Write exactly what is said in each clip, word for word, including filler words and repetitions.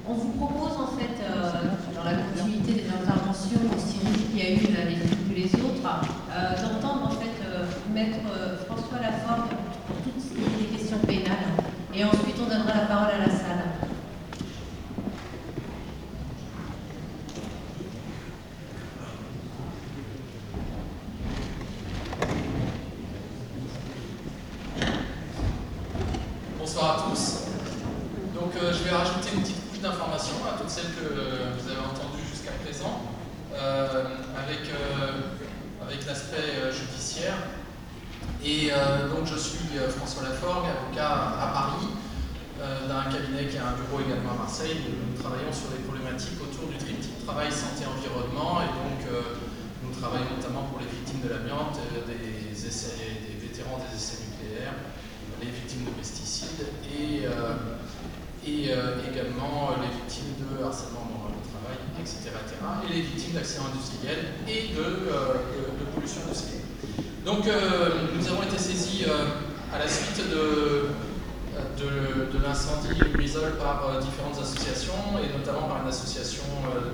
On vous propose en fait, euh, dans la continuité des interventions aussi riches qu'il y a eu les unes que les autres, euh, d'entendre en fait euh, Maître euh, François Laforgue pour toutes les questions pénales. Et ensuite, on donnera la parole à la salle. Bonsoir à tous. Donc euh, je vais rajouter une petite couche d'informations à toutes celles que euh, vous avez entendues jusqu'à présent, euh, avec, euh, avec l'aspect euh, judiciaire. Et euh, donc je suis euh, François Laforgue, avocat à Paris, euh, d'un cabinet qui a un bureau également à Marseille. Nous travaillons sur les problématiques autour du triptyque travail, santé, environnement, et donc euh, nous travaillons notamment pour les victimes de l'amiante, euh, des, essais, des vétérans des essais nucléaires, les victimes de pesticides et, euh, et euh, également les victimes de harcèlement moral au travail, et cetera, et cetera, et les victimes d'accidents industriels et de, euh, de, de pollution industrielle. Donc euh, nous avons été saisis euh, à la suite de, de, de l'incendie Lubrizol par euh, différentes associations, et notamment par une association euh,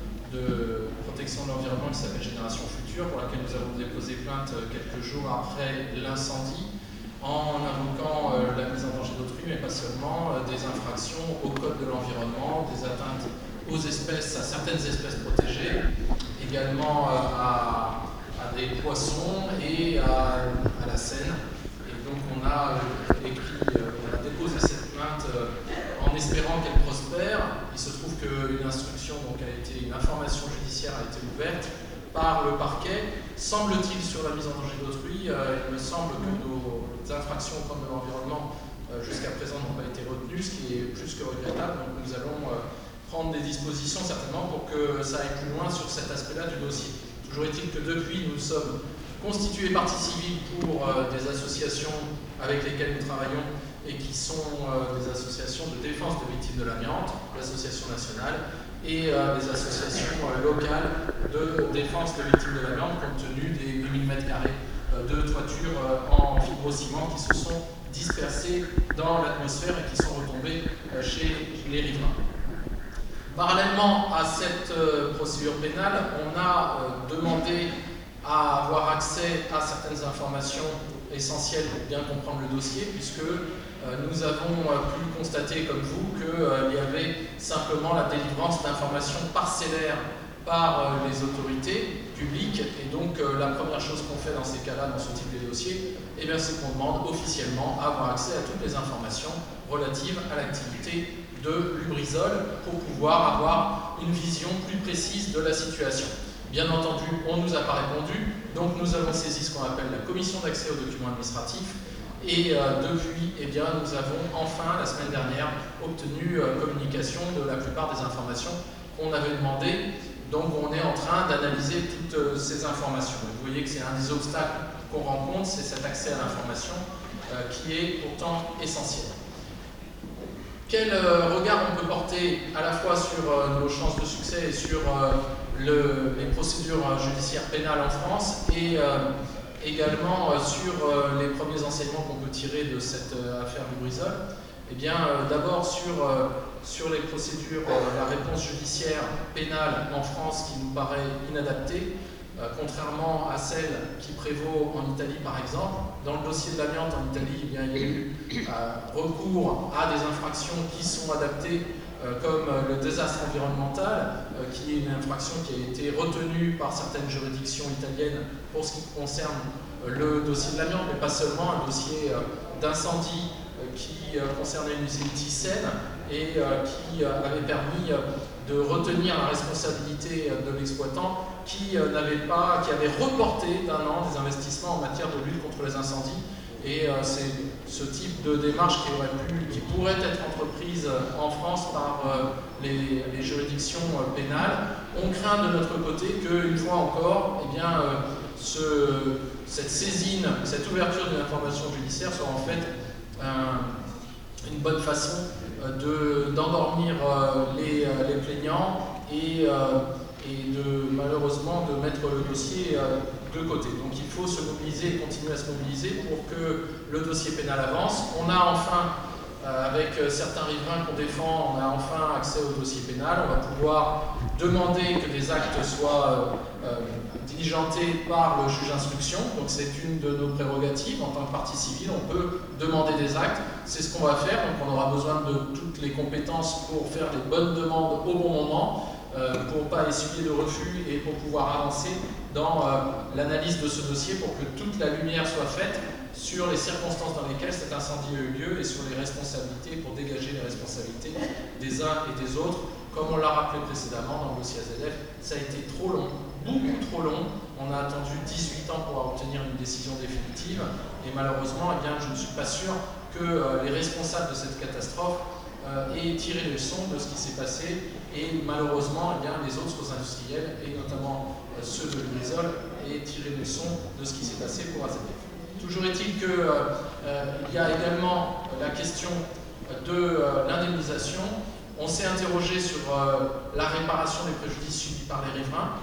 de protection de l'environnement qui s'appelle Génération Future, pour laquelle nous avons déposé plainte quelques jours après l'incendie, en invoquant euh, la mise en danger d'autrui, mais pas seulement, euh, des infractions au code de l'environnement, des atteintes aux espèces, à certaines espèces protégées, également euh, à, à des poissons et à, à la Seine. Et donc on a euh, écrit, euh, on a déposé cette plainte euh, en espérant qu'elle prospère. Il se trouve qu'une instruction, donc a été, une information judiciaire a été ouverte par le parquet. Semble-t-il sur la mise en danger d'autrui, euh, il me semble que nos infractions au code de l'environnement euh, jusqu'à présent n'ont pas été retenues, ce qui est plus que regrettable. Donc nous allons euh, prendre des dispositions certainement pour que ça aille plus loin sur cet aspect-là du dossier. Toujours est-il que depuis, nous sommes constitués partie civile pour euh, des associations avec lesquelles nous travaillons et qui sont euh, des associations de défense des victimes de l'amiante, l'association nationale, et euh, des associations euh, locales de défense des victimes de l'amiante, compte tenu des huit mille mètres carrés euh, de toiture euh, en fibrociment qui se sont dispersés dans l'atmosphère et qui sont retombés euh, chez les riverains. Parallèlement à cette euh, procédure pénale, on a euh, demandé à avoir accès à certaines informations essentielles pour bien comprendre le dossier, puisque euh, nous avons euh, pu constater, comme vous, qu'il euh, y avait simplement la délivrance d'informations parcellaires par euh, les autorités publiques. Et donc euh, la première chose qu'on fait dans ces cas-là, dans ce type de dossier, eh bien, c'est qu'on demande officiellement à avoir accès à toutes les informations relatives à l'activité de Lubrizol pour pouvoir avoir une vision plus précise de la situation. Bien entendu, on ne nous a pas répondu, donc nous avons saisi ce qu'on appelle la commission d'accès aux documents administratifs, et euh, depuis, eh bien, nous avons enfin, la semaine dernière, obtenu euh, communication de la plupart des informations qu'on avait demandées. Donc on est en train d'analyser toutes euh, ces informations. Et vous voyez que c'est un des obstacles qu'on rencontre, c'est cet accès à l'information euh, qui est pourtant essentiel. Quel euh, regard on peut porter à la fois sur euh, nos chances de succès et sur euh, le, les procédures euh, judiciaires pénales en France, et euh, également euh, sur euh, les premiers enseignements qu'on peut tirer de cette euh, affaire Lubrizol? Eh bien, euh, d'abord sur, euh, sur les procédures, euh, la réponse judiciaire pénale en France qui nous paraît inadaptée, euh, contrairement à celle qui prévaut en Italie par exemple. Dans le dossier de l'amiante en Italie, eh bien, il y a eu euh, recours à des infractions qui sont adaptées, euh, comme euh, le désastre environnemental, euh, qui est une infraction qui a été retenue par certaines juridictions italiennes pour ce qui concerne euh, le dossier de l'amiante, mais pas seulement, un dossier euh, d'incendie qui euh, concernait une usine Thyssen et euh, qui euh, avait permis euh, de retenir la responsabilité euh, de l'exploitant qui euh, n'avait pas, qui avait reporté d'un an des investissements en matière de lutte contre les incendies. Et euh, c'est ce type de démarche qui, aurait pu, qui pourrait être entreprise en France par euh, les, les juridictions euh, pénales. On craint de notre côté qu'une fois encore, eh bien, euh, ce, cette saisine, cette ouverture d'une information judiciaire soit en fait Un, une bonne façon euh, de, d'endormir euh, les, euh, les plaignants et, euh, et de, malheureusement de mettre le dossier euh, de côté. Donc il faut se mobiliser et continuer à se mobiliser pour que le dossier pénal avance. On a enfin Euh, avec euh, certains riverains qu'on défend, on a enfin accès au dossier pénal. On va pouvoir demander que des actes soient euh, euh, diligentés par le juge d'instruction. Donc c'est une de nos prérogatives. En tant que partie civile, on peut demander des actes. C'est ce qu'on va faire. Donc on aura besoin de toutes les compétences pour faire les bonnes demandes au bon moment, euh, pour ne pas essuyer de refus et pour pouvoir avancer dans euh, l'analyse de ce dossier pour que toute la lumière soit faite sur les circonstances dans lesquelles cet incendie a eu lieu et sur les responsabilités, pour dégager les responsabilités des uns et des autres. Comme on l'a rappelé précédemment dans le dossier A Z F, ça a été trop long, beaucoup trop long. On a attendu dix-huit ans pour obtenir une décision définitive et malheureusement, eh bien, je ne suis pas sûr que euh, les responsables de cette catastrophe euh, aient tiré les leçons de ce qui s'est passé et malheureusement, eh bien, les autres industriels, et notamment euh, ceux de Lubrizol, aient tiré les leçons de ce qui s'est passé pour A Z F. Toujours est-il qu'il euh, euh, y a également la question de euh, l'indemnisation. On s'est interrogé sur euh, la réparation des préjudices subis par les riverains.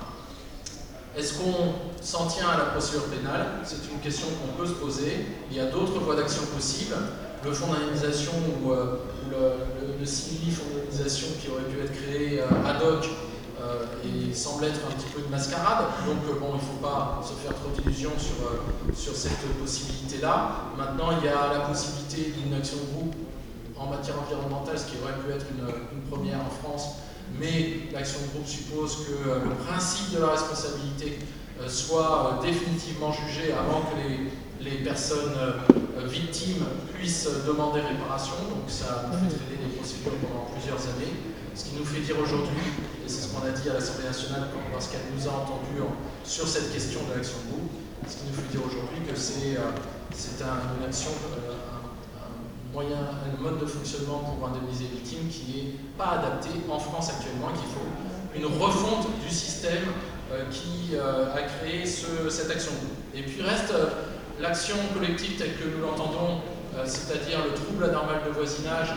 Est-ce qu'on s'en tient à la procédure pénale? C'est une question qu'on peut se poser. Il y a d'autres voies d'action possibles. Le fonds d'indemnisation ou, euh, ou le, le, le simili-fonds d'indemnisation qui aurait pu être créé euh, ad hoc Euh, et semble être un petit peu de mascarade. Donc euh, bon, il ne faut pas se faire trop d'illusions sur, euh, sur cette possibilité-là. Maintenant, il y a la possibilité d'une action de groupe en matière environnementale, ce qui aurait pu être une, une première en France, mais l'action de groupe suppose que euh, le principe de la responsabilité euh, soit euh, définitivement jugé avant que les, les personnes euh, victimes puissent demander réparation. Donc ça nous fait traîner des procédures pendant plusieurs années. Ce qui nous fait dire aujourd'hui, et c'est ce qu'on a dit à l'Assemblée nationale lorsqu'elle nous a entendus sur cette question de l'action de groupe, ce qui nous fait dire aujourd'hui que c'est euh, un, une action, euh, un, un moyen, un mode de fonctionnement pour indemniser les victimes qui n'est pas adapté en France actuellement, qu'il faut une refonte du système euh, qui euh, a créé ce, cette action de groupe. Et puis reste euh, l'action collective telle que nous l'entendons, euh, c'est-à-dire le trouble anormal de voisinage,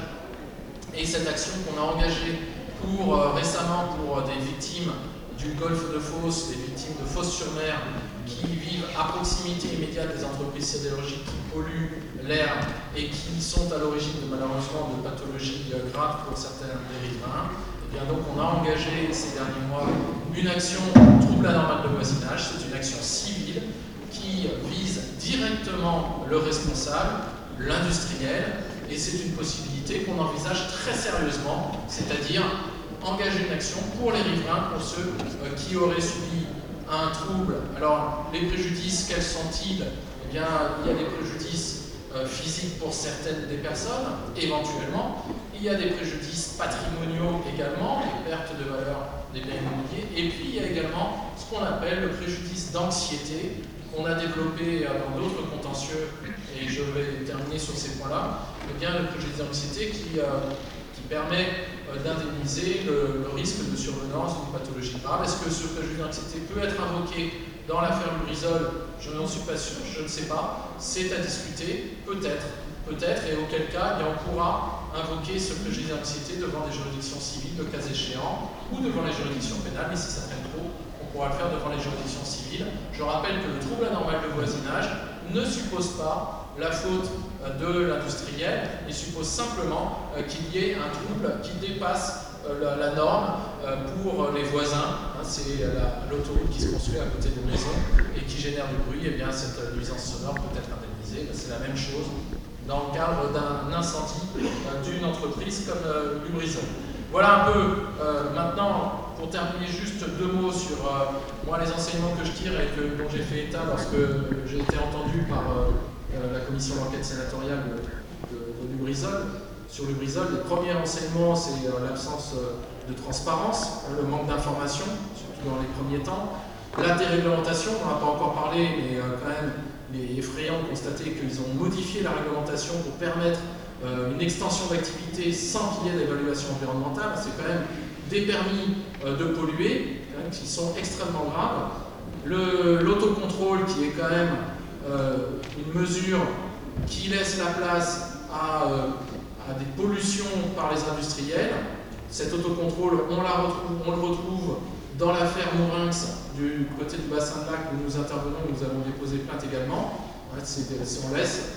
et cette action qu'on a engagée pour, euh, récemment pour euh, des victimes du golfe de Fos, des victimes de Fos-sur-Mer qui vivent à proximité immédiate des entreprises sidérurgiques qui polluent l'air et qui sont à l'origine de, malheureusement de pathologies euh, graves pour certains des riverains. Et bien donc on a engagé ces derniers mois une action trouble anormal de voisinage. C'est une action civile qui vise directement le responsable, l'industriel, et c'est une possibilité qu'on envisage très sérieusement, c'est-à-dire engager une action pour les riverains, pour ceux euh, qui auraient subi un trouble. Alors, les préjudices, quels sont-ils? Eh bien, il y a des préjudices euh, physiques pour certaines des personnes, éventuellement. Il y a des préjudices patrimoniaux également, les pertes de valeur des biens immobiliers. Et puis, il y a également ce qu'on appelle le préjudice d'anxiété, qu'on a développé dans d'autres contentieux, et je vais terminer sur ces points-là. Eh bien, le préjudice d'anxiété qui, euh, qui permet euh, d'indemniser le, le risque de survenance d'une pathologie grave. Est-ce que ce préjudice d'anxiété peut être invoqué dans l'affaire Lubrizol? Je n'en suis pas sûr, je ne sais pas. C'est à discuter, peut-être, peut-être, et auquel cas, eh bien, on pourra invoquer ce préjudice d'anxiété devant des juridictions civiles, le cas échéant, ou devant les juridictions pénales, mais si ça traîne trop, on pourra le faire devant les juridictions civiles. Je rappelle que le trouble anormal de voisinage ne suppose pas la faute de l'industriel, il suppose simplement qu'il y ait un trouble qui dépasse la, la norme pour les voisins. C'est l'autoroute qui se construit à côté de maisons et qui génère du bruit. Et bien cette nuisance sonore peut être indemnisée. C'est la même chose dans le cadre d'un incendie d'une entreprise comme Lubrizol. Voilà un peu, euh, maintenant, pour terminer, juste deux mots sur euh, moi les enseignements que je tire et que, dont j'ai fait état lorsque j'ai été entendu par euh, euh, la commission d'enquête sénatoriale de, de, de Lubrizol. Sur Lubrizol, les premiers enseignements, c'est euh, l'absence euh, de transparence, hein, le manque d'information, surtout dans les premiers temps. La déréglementation, on n'en a pas encore parlé, mais euh, quand même, il est effrayant de constater qu'ils ont modifié la réglementation pour permettre euh, une extension d'activité sans qu'il y ait d'évaluation environnementale. C'est quand même des permis euh, de polluer, hein, qui sont extrêmement graves. L'autocontrôle qui est quand même euh, une mesure qui laisse la place à, euh, à des pollutions par les industriels. Cet autocontrôle, on, la retrouve, on le retrouve dans l'affaire Mourinx du côté du bassin de lac où nous intervenons, nous avons déposé plainte également. En fait, on laisse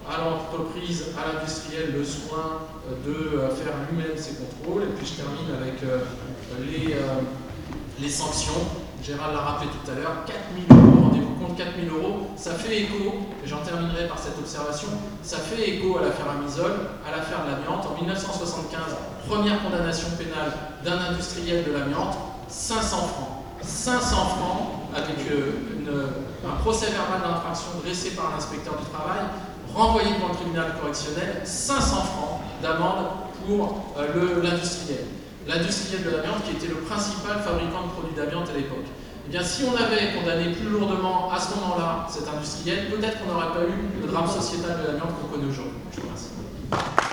à l'entreprise, à l'industriel, le soin de faire lui-même ses contrôles. Et puis je termine avec les, les sanctions. Gérald l'a rappelé tout à l'heure, quatre mille euros, rendez-vous compte, quatre mille euros, ça fait écho, et j'en terminerai par cette observation, ça fait écho à l'affaire Amisol, à l'affaire de l'amiante. En mille neuf cent soixante-quinze, première condamnation pénale d'un industriel de l'amiante, cinq cents francs. cinq cents francs avec une, un procès verbal d'infraction dressé par un inspecteur du travail, renvoyé devant le tribunal correctionnel, cinq cents francs d'amende pour euh, l'industriel. L'industriel de l'amiante qui était le principal fabricant de produits d'amiante à l'époque. Eh bien, si on avait condamné plus lourdement à ce moment-là cet industriel, peut-être qu'on n'aurait pas eu le drame sociétal de l'amiante qu'on connaît aujourd'hui. Je vous remercie.